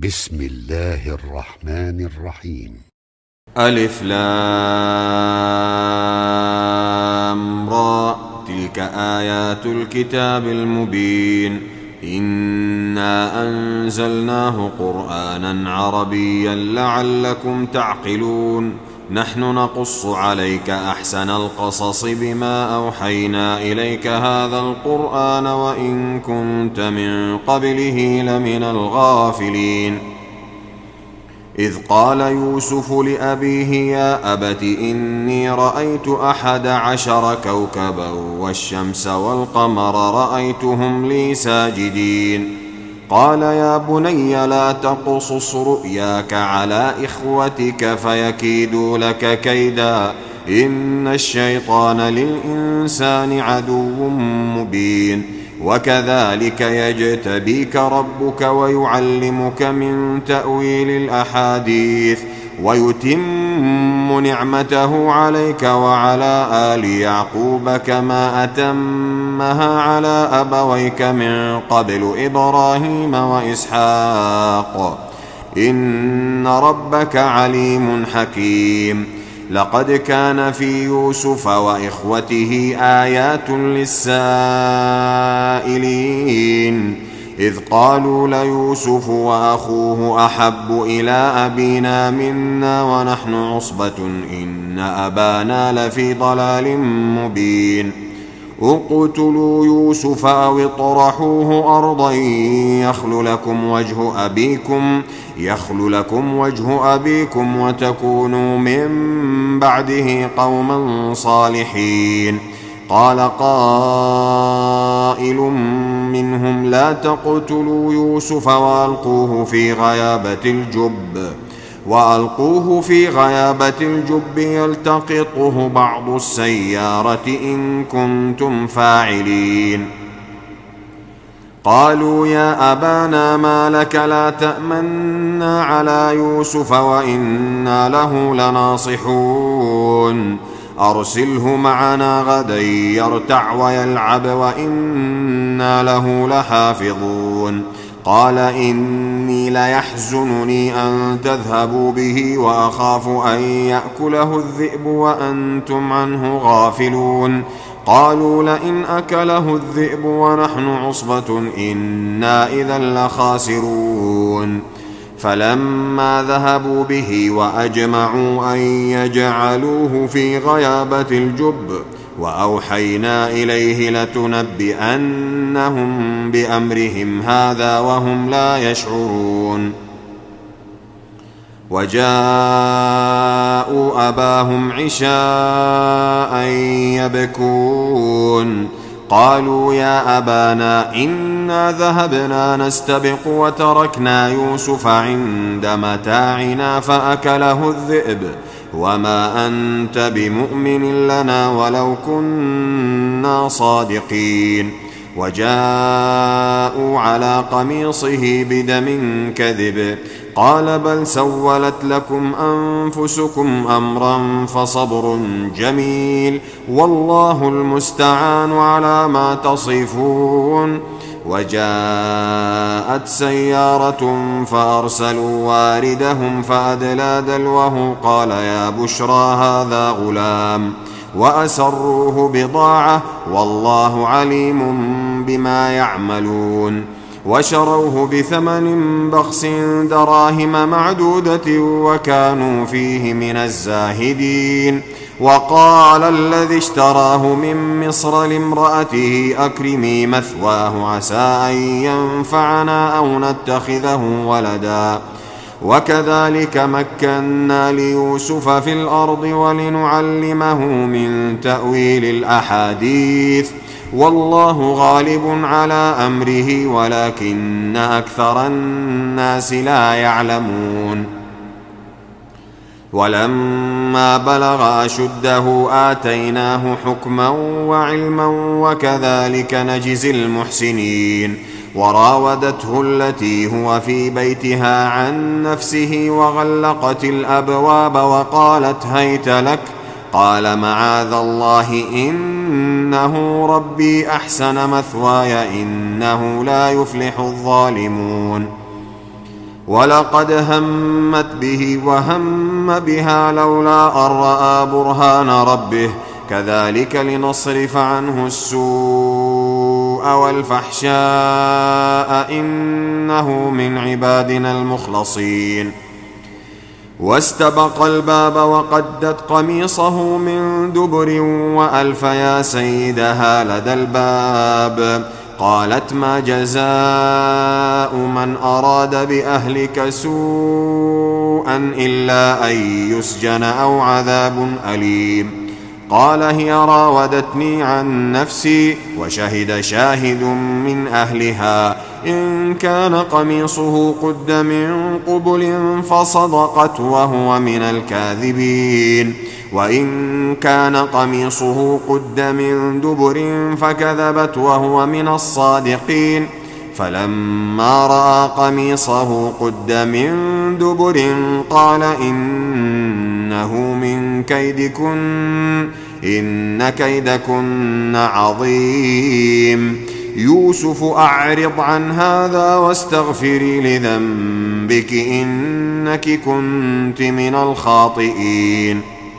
بسم الله الرحمن الرحيم. ألف لام را، تلك آيات الكتاب المبين. إنا أنزلناه قرآنا عربيا لعلكم تعقلون. نحن نقص عليك أحسن القصص بما أوحينا إليك هذا القرآن وإن كنت من قبله لمن الغافلين. إذ قال يوسف لأبيه يا أبت إني رأيت 11 كوكبا والشمس والقمر رأيتهم لي ساجدين. قال يا بني لا تقصص رؤياك على إخوتك فيكيدوا لك كيدا إن الشيطان للإنسان عدو مبين. وكذلك يجتبيك ربك ويعلمك من تأويل الأحاديث ويتم نعمته عليك وعلى آل يعقوب كما أتمها على أبويك من قبل إبراهيم وإسحاق إن ربك عليم حكيم. لقد كان في يوسف وإخوته آيات للسائلين إذ قالوا ليوسف وأخوه أحب إلى أبينا منا ونحن عصبة إن أبانا لفي ضلال مبين. اقتلوا يوسف أو اطرحوه أرضا يخل لكم وجه أبيكم وتكونوا من بعده قوما صالحين. قال قائل منهم لا تقتلوا يوسف وألقوه في غيابة الجب يلتقطه بعض السيارة إن كنتم فاعلين. قالوا يا أبانا ما لك لا تأمنا على يوسف وإنا له لناصحون أرسله معنا غدا يرتع ويلعب وإنا له لحافظون. قال إني ليحزنني أن تذهبوا به وأخاف أن يأكله الذئب وأنتم عنه غافلون. قالوا لئن أكله الذئب ونحن عصبة إنا إذا لخاسرون. فلما ذهبوا به وأجمعوا أن يجعلوه في غيابة الجب وأوحينا إليه لتنبئنهم بأمرهم هذا وهم لا يشعرون. وجاءوا أباهم عشاء يبكون. قالوا يا أبانا إنا ذهبنا نستبق وتركنا يوسف عند متاعنا فأكله الذئب وما أنت بمؤمن لنا ولو كنا صادقين. وجاءوا على قميصه بدم كذب قال بل سولت لكم أنفسكم أمرا فصبر جميل والله المستعان على ما تصفون. وجاءت سيارة فأرسلوا واردهم فأدلى دلوه قال يا بشرى هذا غلام وأسروه بضاعة والله عليم بما يعملون. وشروه بثمن بخس دراهم معدودة وكانوا فيه من الزاهدين. وقال الذي اشتراه من مصر لامرأته أكرمي مثواه عسى أن ينفعنا أو نتخذه ولدا. وكذلك مكنا ليوسف في الأرض ولنعلمه من تأويل الأحاديث والله غالب على أمره ولكن أكثر الناس لا يعلمون. ولما بلغ أشده آتيناه حكما وعلما وكذلك نجزي المحسنين. وراودته التي هو في بيتها عن نفسه وغلقت الأبواب وقالت هيت لك قال معاذ الله إنه ربي أحسن مثواي إنه لا يفلح الظالمون. ولقد همت به وهم بها لولا أن رأى برهان ربه كذلك لنصرف عنه السوء والفحشاء إنه من عبادنا المخلصين. واستبق الباب وقدت قميصه من دبر وألف يا سيدها لدى الباب. قالت ما جزاء من أراد بأهلك سوءا إلا أن يسجن أو عذاب أليم. قال هي راودتني عن نفسي وشهد شاهد من أهلها إن كان قميصه قد من قبل فصدقت وهو من الكاذبين وإن كان قميصه قد من دبر فكذبت وهو من الصادقين. فلما رأى قميصه قد من دبر قال إنه من كيدكن إن كيدكن عظيم. يوسف أعرض عن هذا واستغفري لذنبك إنك كنت من الخاطئين.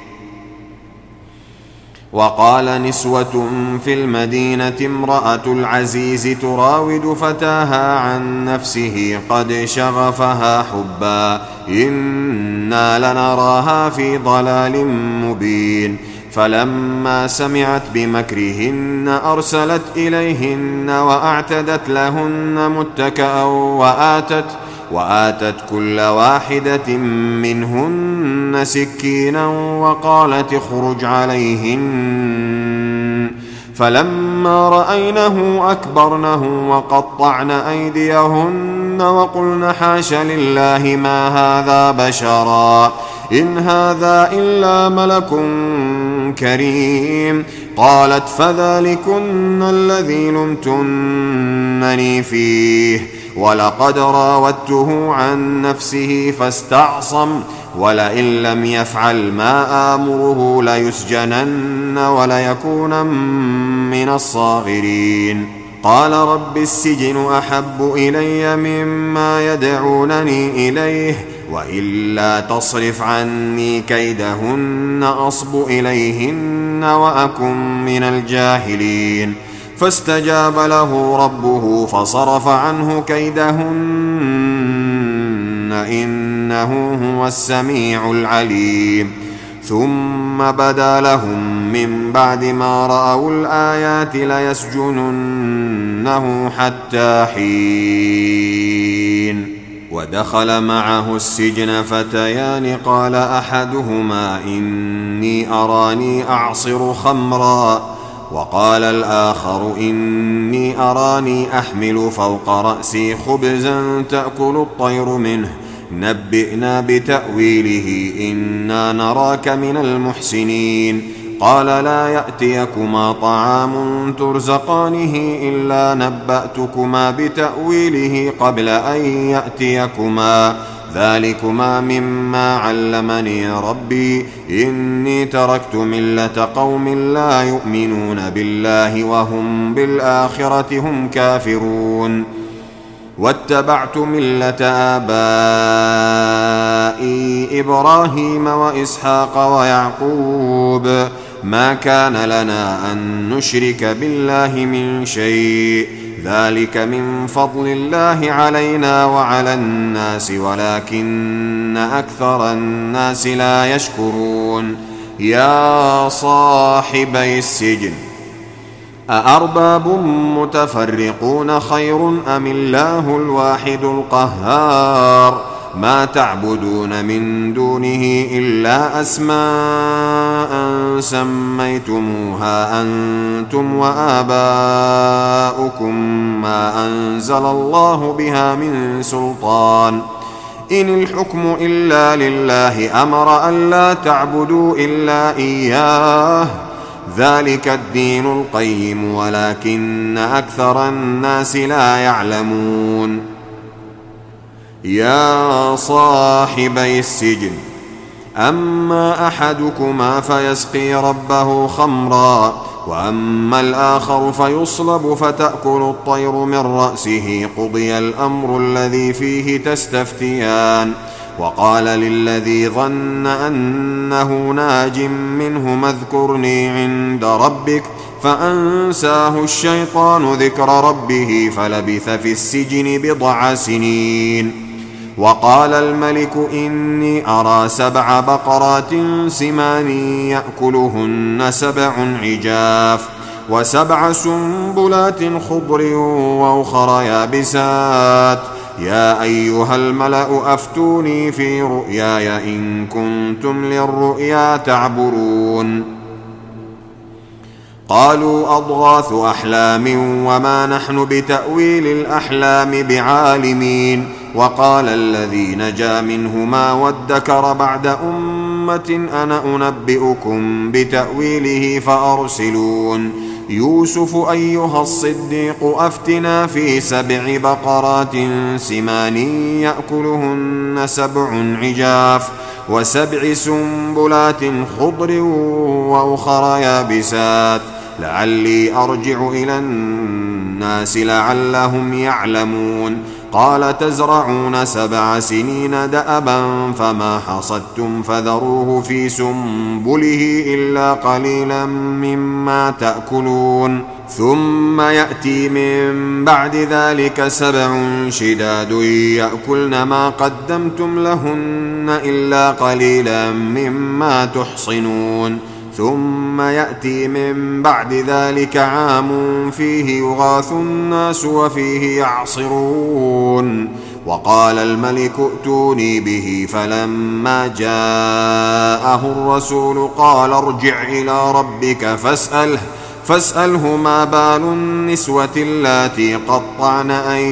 وقال نسوة في المدينة امرأة العزيز تراود فتاها عن نفسه قد شغفها حبا إنا لنراها في ضلال مبين. فلما سمعت بمكرهن أرسلت إليهن وأعتدت لهن متكأ وآتت كل واحدة منهن سكينا وقالت اخرج عليهن. فلما رأينه أكبرنه وقطعن أيديهن وقلن حاش لله ما هذا بشرا إن هذا إلا ملك كريم. قالت فذلكن الذي لمتنني فيه ولقد راودته عن نفسه فاستعصم ولئن لم يفعل ما آمره ليسجنن وليكون من الصاغرين. قال رب السجن أحب إلي مما يدعونني إليه وإلا تصرف عني كيدهن أصب إليهن وأكن من الجاهلين. فاستجاب له ربه فصرف عنه كيدهن إنه هو السميع العليم. ثم بدا لهم من بعد ما رأوا الآيات ليسجننه حتى حين. ودخل معه السجن فتيان قال أحدهما إني أراني أعصر خمرا وقال الآخر إني أراني أحمل فوق رأسي خبزا تأكل الطير منه نبئنا بتأويله إنا نراك من المحسنين. قال لا يأتيكما طعام ترزقانه إلا نبأتكما بتأويله قبل أن يأتيكما ذلكما مما علمني ربي إني تركت ملة قوم لا يؤمنون بالله وهم بالآخرة هم كافرون واتبعت ملة آبائي إبراهيم وإسحاق ويعقوب ما كان لنا أن نشرك بالله من شيء ذلك من فضل الله علينا وعلى الناس ولكن أكثر الناس لا يشكرون. يا صاحبي السجن أأرباب متفرقون خير أم الله الواحد القهار ما تعبدون من دونه إلا أسماء سميتموها أنتم وآباؤكم ما أنزل الله بها من سلطان إن الحكم إلا لله أمر أن لا تعبدوا إلا إياه ذلك الدين القيم ولكن أكثر الناس لا يعلمون. يا صاحبي السجن أما أحدكما فيسقي ربه خمرا وأما الآخر فيصلب فتأكل الطير من رأسه قضي الأمر الذي فيه تستفتيان. وقال للذي ظن أنه ناج منهما اذكرني عند ربك فأنساه الشيطان ذكر ربه فلبث في السجن بضع سنين. وقال الملك إني أرى 7 بقرات سمان يأكلهن 7 عجاف و7 سنبلات خضر وأخر يابسات يا أيها الملأ أفتوني في رؤياي إن كنتم للرؤيا تعبرون. قالوا أضغاث أحلام وما نحن بتأويل الأحلام بعالمين. وقال الذي نجا منهما وادكر بعد أمة أنا أنبئكم بتأويله فأرسلون. يوسف أيها الصديق أفتنا في 7 بقرات سمان يأكلهن 7 عجاف و7 سنبلات خضر وأخر يابسات لعلي أرجع إلى الناس لعلهم يعلمون. قال تزرعون 7 سنين دأبا فما حصدتم فذروه في سنبله إلا قليلا مما تأكلون. ثم يأتي من بعد ذلك 7 شداد يأكلن ما قدمتم لهن إلا قليلا مما تحصنون. ثم يأتي من بعد ذلك عام فيه يغاث الناس وفيه يعصرون. وقال الملك ائتوني به فلما جاءه الرسول قال ارجع إلى ربك فاسأله ما بال النسوة اللاتي قطعن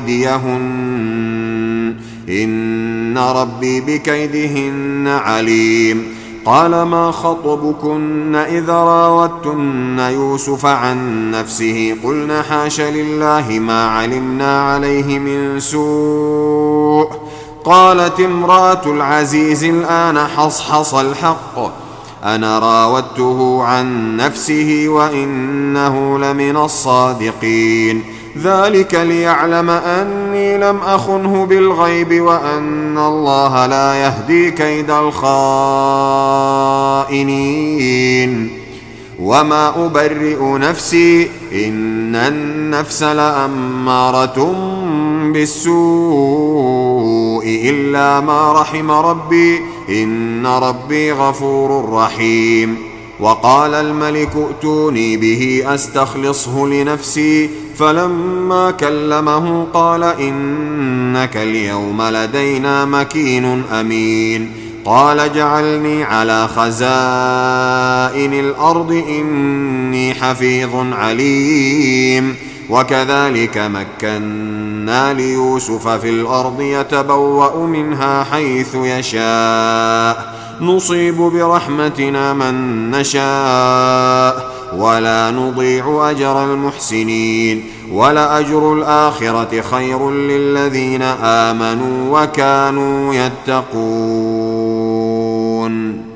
أيديهن إن ربي بكيدهن عليم. قال ما خطبكن إذ راوتن يوسف عن نفسه قلنا حاش لله ما علمنا عليه من سوء. قالت امرأة العزيز الآن حصحص الحق أنا راودته عن نفسه وإنه لمن الصادقين. ذلك ليعلم أني لم أخنه بالغيب وأن الله لا يهدي كيد الخائنين. وما أبرئ نفسي إن النفس لأمارة بالسوء إلا ما رحم ربي إن ربي غفور رحيم. وقال الملك ائتوني به أستخلصه لنفسي فلما كلمه قال إنك اليوم لدينا مكين أمين. قال اجعلني على خزائن الأرض إني حفيظ عليم. وكذلك مكنا ليوسف في الأرض يتبوأ منها حيث يشاء نصيب برحمتنا من نشاء ولا نضيع أجر المحسنين. ولأجر الآخرة خير للذين آمنوا وكانوا يتقون.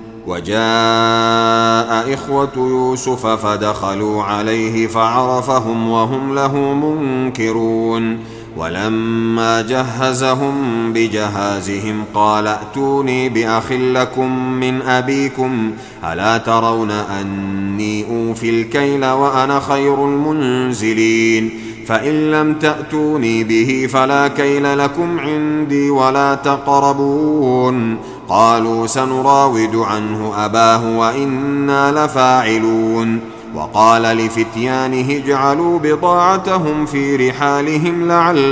وجاء إخوة يوسف فدخلوا عليه فعرفهم وهم له منكرون. ولما جهزهم بجهازهم قال ائتوني بأخ لكم من أبيكم ألا ترون أني أوفي الكيل وأنا خير المنزلين. فإن لم تأتوني به فلا كيل لكم عندي ولا تقربون. قالوا سنراود عنه أباه وإنا لفاعلون. وقال لفتيانه اجعلوا بضاعتهم في رحالهم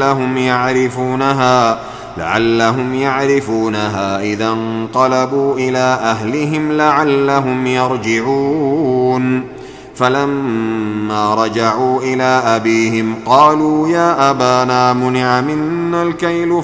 لعلهم يعرفونها إذا انقلبوا إلى أهلهم لعلهم يرجعون. فلما رجعوا إلى أبيهم قالوا يا أبانا منع منا الكيل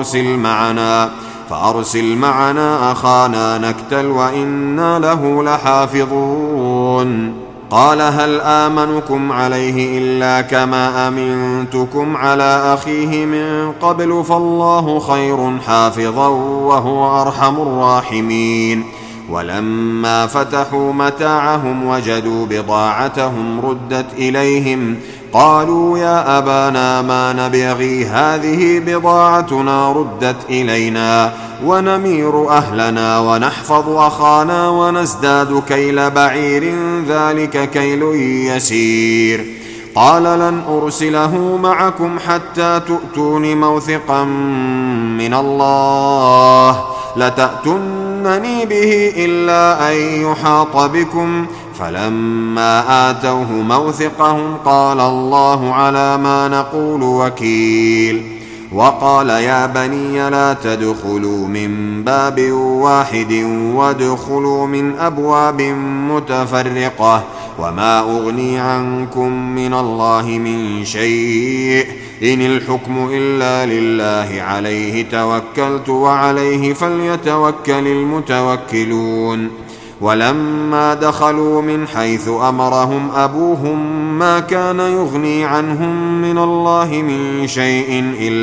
فأرسل معنا أخانا نكتل وإنا له لحافظون. قال هل آمنكم عليه إلا كما أمنتكم على أخيه من قبل فالله خير حافظا وهو أرحم الراحمين. ولما فتحوا متاعهم وجدوا بضاعتهم ردت إليهم قالوا يا أبانا ما نبغي هذه بضاعتنا ردت إلينا ونمير أهلنا ونحفظ أخانا ونزداد كيل بعير ذلك كيل يسير. قال لن أرسله معكم حتى تؤتون موثقا من الله لتأتونني به إلا أن يحاط بكم. فلما آتوه موثقهم قال الله على ما نقول وكيل. وقال يا بني لا تدخلوا من باب واحد وادخلوا من أبواب متفرقة وما أغني عنكم من الله من شيء إن الحكم إلا لله عليه توكلت وعليه فليتوكل المتوكلون. ولما دخلوا من حيث أمرهم أبوهم ما كان يغني عنهم من الله من شيء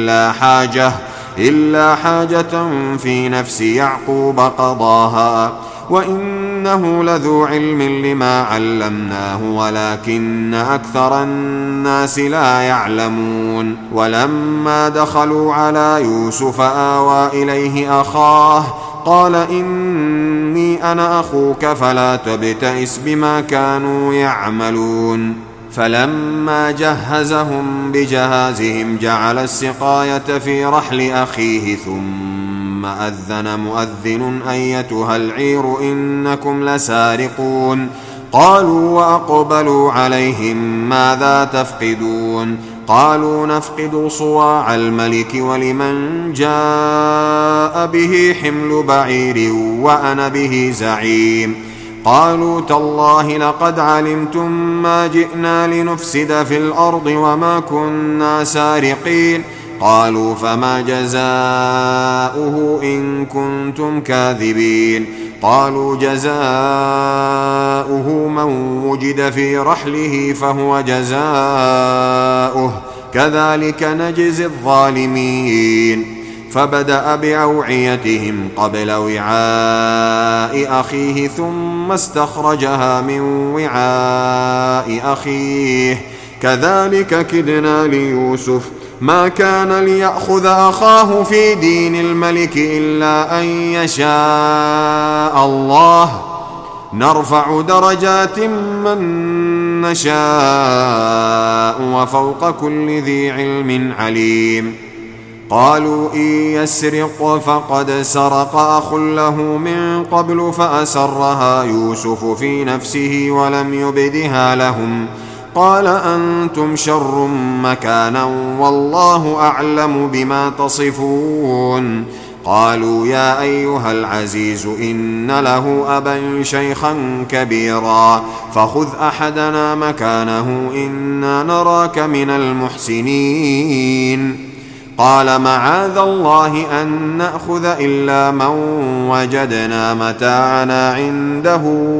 إلا حاجة في نفس يعقوب قضاها وإنه لذو علم لما علمناه ولكن أكثر الناس لا يعلمون. ولما دخلوا على يوسف آوى إليه أخاه قال إني أنا أخوك فلا تبتئس بما كانوا يعملون. فلما جهزهم بجهازهم جعل السقاية في رحل أخيه ثم أذن مؤذن أيتها العير إنكم لسارقون. قالوا وأقبلوا عليهم ماذا تفقدون؟ قالوا نفقد صواع الملك ولمن جاء به حمل بعير وأنا به زعيم. قالوا تالله لقد علمتم ما جئنا لنفسد في الأرض وما كنا سارقين. قالوا فما جزاؤه إن كنتم كاذبين؟ قالوا جزاؤه من وجد في رحله فهو جزاؤه كذلك نجزي الظالمين. فبدأ بأوعيتهم قبل وعاء أخيه ثم استخرجها من وعاء أخيه كذلك كدنا ليوسف ما كان ليأخذ أخاه في دين الملك إلا أن يشاء الله نرفع درجات من نشاء وفوق كل ذي علم عليم. قالوا إن يسرق فقد سرق أخ له من قبل فأسرها يوسف في نفسه ولم يبدها لهم. قال أنتم شر مكانا والله أعلم بما تصفون. قالوا يا أيها العزيز إن له أبا شيخا كبيرا فخذ أحدنا مكانه إنا نراك من المحسنين. قال معاذ الله أن نأخذ إلا من وجدنا متاعنا عنده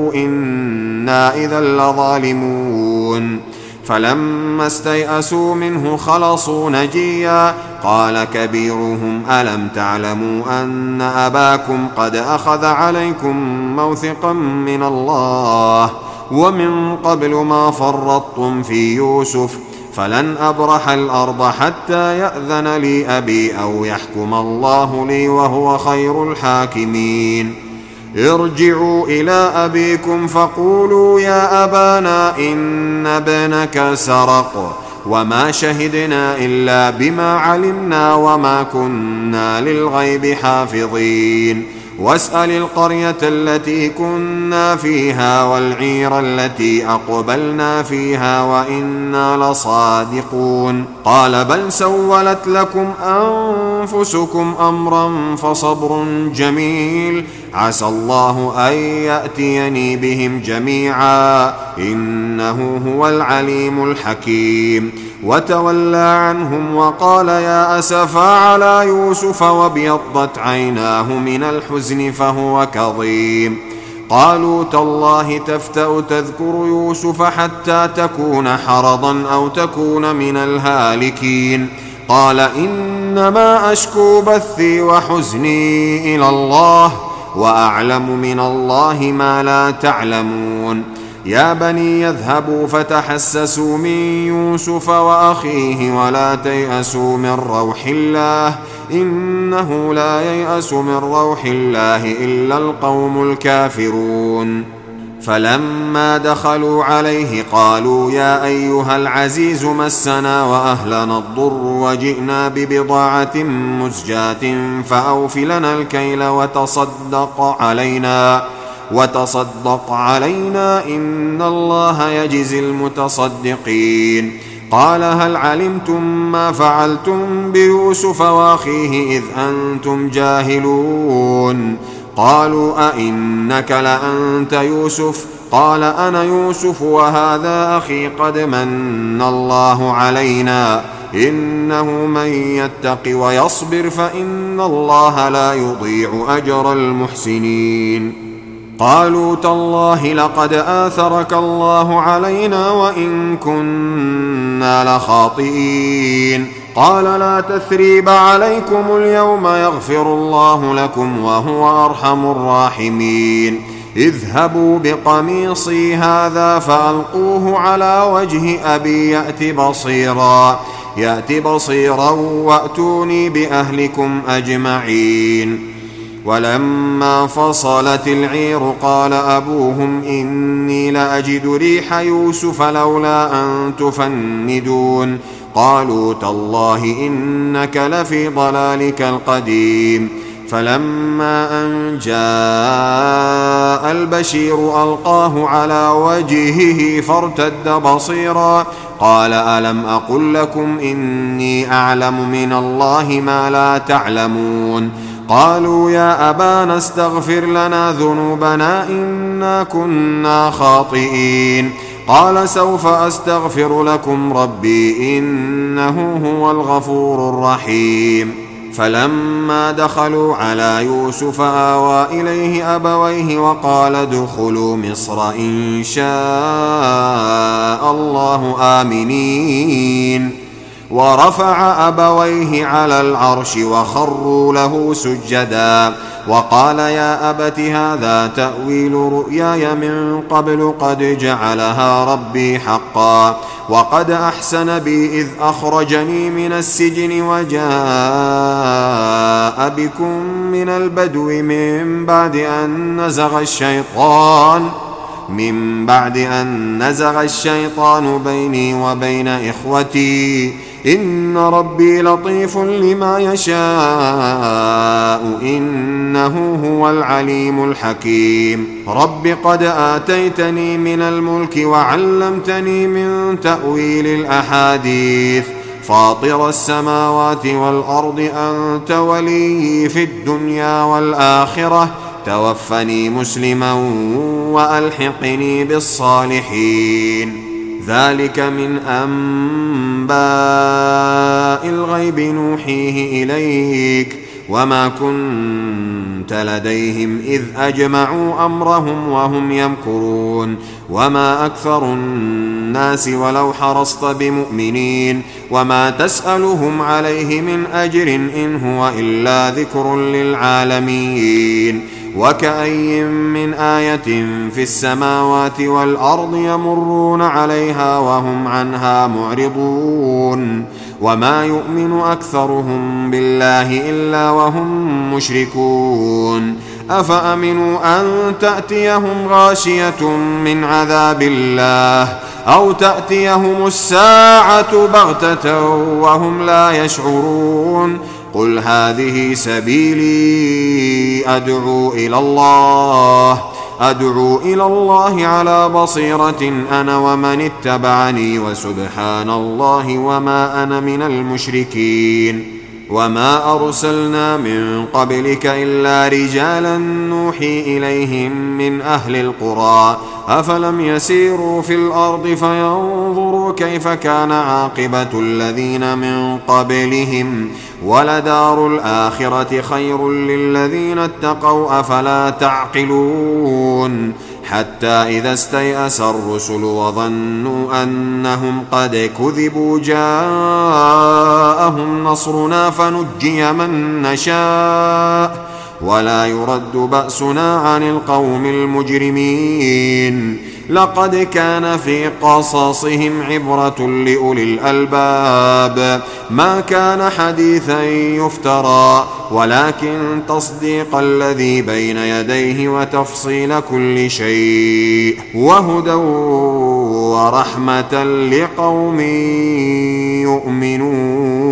إنا إذا لظالمون. فلما استيئسوا منه خلصوا نجيا. قال كبيرهم ألم تعلموا أن أباكم قد أخذ عليكم موثقا من الله ومن قبل ما فرطتم في يوسف فلن أبرح الأرض حتى يأذن لي أبي أو يحكم الله لي وهو خير الحاكمين. ارجعوا إلى أبيكم فقولوا يا أبانا إن ابنك سرق وما شهدنا إلا بما علمنا وما كنا للغيب حافظين. واسأل القرية التي كنا فيها والعير التي أقبلنا فيها وإنا لصادقون. قال بل سولت لكم أنفسكم أمرا فصبر جميل عسى الله أن يأتيني بهم جميعا إنه هو العليم الحكيم. وتولى عنهم وقال يا أسفا على يوسف وابيضت عيناه من الحزن فهو كظيم. قالوا تالله تفتأ تذكر يوسف حتى تكون حرضا أو تكون من الهالكين. قال إنما أشكو بثي وحزني إلى الله وأعلم من الله ما لا تعلمون يا بني يذهبوا فتحسسوا من يوسف وأخيه ولا تيأسوا من روح الله إنه لا ييأس من روح الله إلا القوم الكافرون فلما دخلوا عليه قالوا يا أيها العزيز مسنا وأهلنا الضر وجئنا ببضاعة مزجاة فأوف لنا الكيل وتصدق علينا إن الله يجزي المتصدقين قال هل علمتم ما فعلتم بيوسف وأخيه إذ أنتم جاهلون قالوا أئنك لأنت يوسف قال أنا يوسف وهذا أخي قد من الله علينا إنه من يتق ويصبر فإن الله لا يضيع أجر المحسنين قالوا تالله لقد آثرك الله علينا وإن كنا لخاطئين قال لا تثريب عليكم اليوم يغفر الله لكم وهو أرحم الراحمين اذهبوا بقميصي هذا فألقوه على وجه أبي يأت بصيرا وأتوني بأهلكم أجمعين ولما فصلت العير قال أبوهم إني لأجد ريح يوسف لولا أن تفندون قالوا تالله إنك لفي ضلالك القديم فلما أن جاء البشير ألقاه على وجهه فارتد بصيرا قال ألم أقل لكم إني أعلم من الله ما لا تعلمون قالوا يا أبانا استغفر لنا ذنوبنا إنا كنا خاطئين قال سوف أستغفر لكم ربي إنه هو الغفور الرحيم فلما دخلوا على يوسف آوى إليه أبويه وقال ادخلوا مصر إن شاء الله آمنين ورفع أبويه على العرش وخروا له سجدا وقال يا أبت هذا تأويل رؤياي من قبل قد جعلها ربي حقا وقد أحسن بي إذ أخرجني من السجن وجاء بكم من البدو من بعد أن نزغ الشيطان بيني وبين إخوتي إن ربي لطيف لما يشاء إنه هو العليم الحكيم رب قد آتيتني من الملك وعلمتني من تأويل الأحاديث فاطر السماوات والأرض أنت ولي في الدنيا والآخرة توفني مسلما وألحقني بالصالحين ذلك من أنباء الغيب نوحيه إليك وما كنت لديهم إذ أجمعوا أمرهم وهم يمكرون وما أكثر الناس ولو حرصت بمؤمنين وما تسألهم عليه من أجر إن هو إلا ذكر للعالمين وكأي من آية في السماوات والأرض يمرون عليها وهم عنها معرضون وما يؤمن أكثرهم بالله إلا وهم مشركون أفأمنوا أن تأتيهم غاشية من عذاب الله أو تأتيهم الساعة بغتة وهم لا يشعرون قل هذه سبيلي أدعو إلى الله على بصيرة أنا ومن اتبعني وسبحان الله وما أنا من المشركين وما أرسلنا من قبلك إلا رجالا نوحي إليهم من أهل القرى أفلم يسيروا في الأرض فينظروا كيف كان عاقبة الذين من قبلهم ولدار الآخرة خير للذين اتقوا أفلا تعقلون حتى إذا استيأس الرسل وظنوا أنهم قد كذبوا جاءهم نصرنا فنجي من نشاء ولا يرد بأسنا عن القوم المجرمين. لقد كان في قصصهم عبرة لأولي الألباب ما كان حديثا يفترى ولكن تصديق الذي بين يديه وتفصيل كل شيء وهدى ورحمة لقوم يؤمنون.